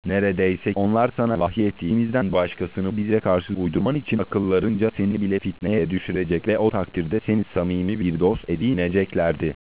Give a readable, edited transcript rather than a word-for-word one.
Neredeyse onlar sana vahyettiğimizden başkasını bize karşı uydurman için akıllarınca seni bile fitneye düşürecek ve o takdirde seni samimi bir dost edineceklerdi.